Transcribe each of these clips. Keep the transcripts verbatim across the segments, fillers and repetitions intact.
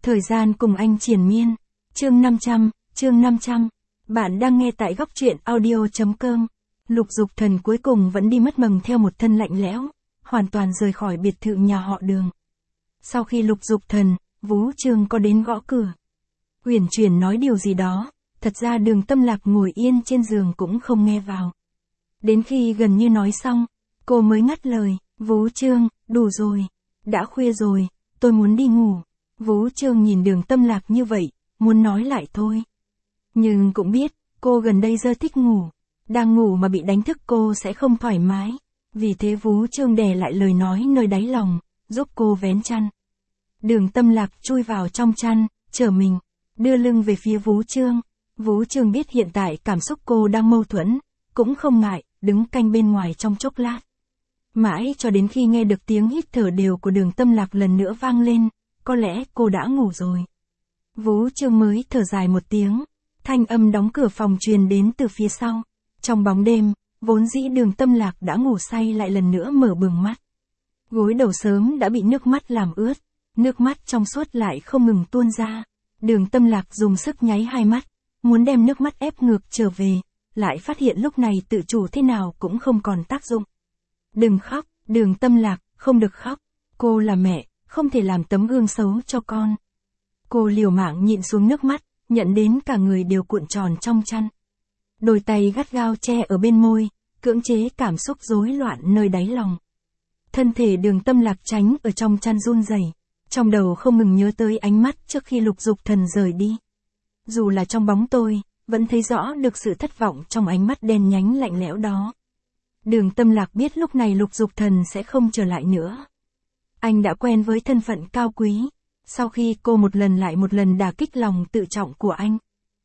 Thời gian cùng anh triền miên. Chương năm trăm, chương năm trăm. Bạn đang nghe tại góc truyện audio chấm com. Lục Dục Thần cuối cùng vẫn đi mất mầng theo một thân lạnh lẽo, hoàn toàn rời khỏi biệt thự nhà họ Đường. Sau khi Lục Dục Thần, Vũ Trương có đến gõ cửa. Uyển chuyển nói điều gì đó, thật ra Đường Tâm Lạc ngồi yên trên giường cũng không nghe vào. Đến khi gần như nói xong, cô mới ngắt lời, Vũ Trương, đủ rồi. Đã khuya rồi, tôi muốn đi ngủ. Vũ Trương nhìn Đường Tâm Lạc như vậy, muốn nói lại thôi. Nhưng cũng biết, cô gần đây giờ thích ngủ. Đang ngủ mà bị đánh thức cô sẽ không thoải mái. Vì thế Vũ Trương đè lại lời nói nơi đáy lòng, giúp cô vén chăn. Đường Tâm Lạc chui vào trong chăn, trở mình, đưa lưng về phía Vũ Trương. Vũ Trương biết hiện tại cảm xúc cô đang mâu thuẫn, cũng không ngại, đứng canh bên ngoài trong chốc lát. Mãi cho đến khi nghe được tiếng hít thở đều của Đường Tâm Lạc lần nữa vang lên, có lẽ cô đã ngủ rồi. Vũ Trương mới thở dài một tiếng, thanh âm đóng cửa phòng truyền đến từ phía sau. Trong bóng đêm, vốn dĩ Đường Tâm Lạc đã ngủ say lại lần nữa mở bừng mắt. Gối đầu sớm đã bị nước mắt làm ướt, nước mắt trong suốt lại không ngừng tuôn ra. Đường Tâm Lạc dùng sức nháy hai mắt, muốn đem nước mắt ép ngược trở về, lại phát hiện lúc này tự chủ thế nào cũng không còn tác dụng. Đừng khóc, Đường Tâm Lạc, không được khóc. Cô là mẹ, không thể làm tấm gương xấu cho con. Cô liều mạng nhịn xuống nước mắt, nhận đến cả người đều cuộn tròn trong chăn. Đôi tay gắt gao che ở bên môi, cưỡng chế cảm xúc rối loạn nơi đáy lòng. Thân thể Đường Tâm Lạc tránh ở trong chăn run rẩy, trong đầu không ngừng nhớ tới ánh mắt trước khi Lục Dục Thần rời đi. Dù là trong bóng tối, vẫn thấy rõ được sự thất vọng trong ánh mắt đen nhánh lạnh lẽo đó. Đường Tâm Lạc biết lúc này Lục Dục Thần sẽ không trở lại nữa. Anh đã quen với thân phận cao quý, sau khi cô một lần lại một lần đả kích lòng tự trọng của anh.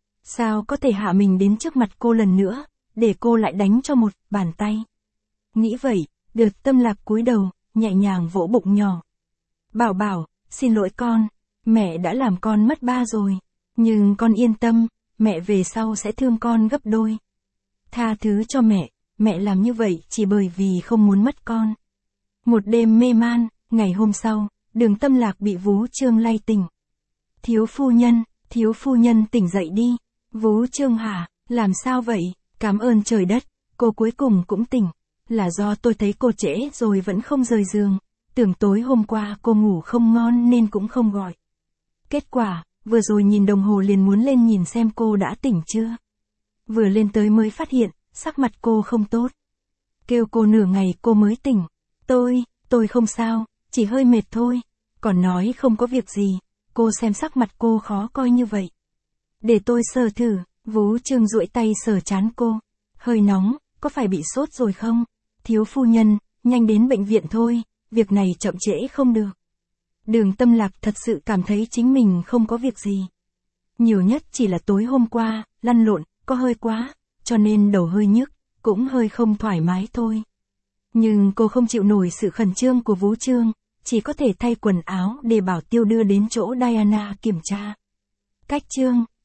Sao có thể hạ mình đến trước mặt cô lần nữa, để cô lại đánh cho một bàn tay. Nghĩ vậy, Đường Tâm Lạc cúi đầu, nhẹ nhàng vỗ bụng nhỏ. Bảo bảo, xin lỗi con, mẹ đã làm con mất ba rồi, nhưng con yên tâm, mẹ về sau sẽ thương con gấp đôi. Tha thứ cho mẹ, mẹ làm như vậy chỉ bởi vì không muốn mất con. Một đêm mê man, ngày hôm sau, Đường Tâm Lạc bị Vũ Trương lay tỉnh. Thiếu phu nhân, thiếu phu nhân tỉnh dậy đi. Vũ Trương hả, làm sao vậy? Cảm ơn trời đất, cô cuối cùng cũng tỉnh. Là do tôi thấy cô trễ rồi vẫn không rời giường. Tưởng tối hôm qua cô ngủ không ngon nên cũng không gọi. Kết quả, vừa rồi nhìn đồng hồ liền muốn lên nhìn xem cô đã tỉnh chưa. Vừa lên tới mới phát hiện, sắc mặt cô không tốt. Kêu cô nửa ngày cô mới tỉnh. Tôi, tôi không sao, chỉ hơi mệt thôi. Còn nói không có việc gì, cô xem sắc mặt cô khó coi như vậy. Để tôi sờ thử. Vũ Trương duỗi tay sờ trán cô. Hơi nóng, có phải bị sốt rồi không? Thiếu phu nhân, nhanh đến bệnh viện thôi, việc này chậm trễ không được. Đường Tâm Lạc thật sự cảm thấy chính mình không có việc gì. Nhiều nhất chỉ là tối hôm qua, lăn lộn, có hơi quá, cho nên đầu hơi nhức, cũng hơi không thoải mái thôi. Nhưng cô không chịu nổi sự khẩn trương của Vũ Trương, chỉ có thể thay quần áo để bảo Tiêu đưa đến chỗ Diana kiểm tra. Cách chương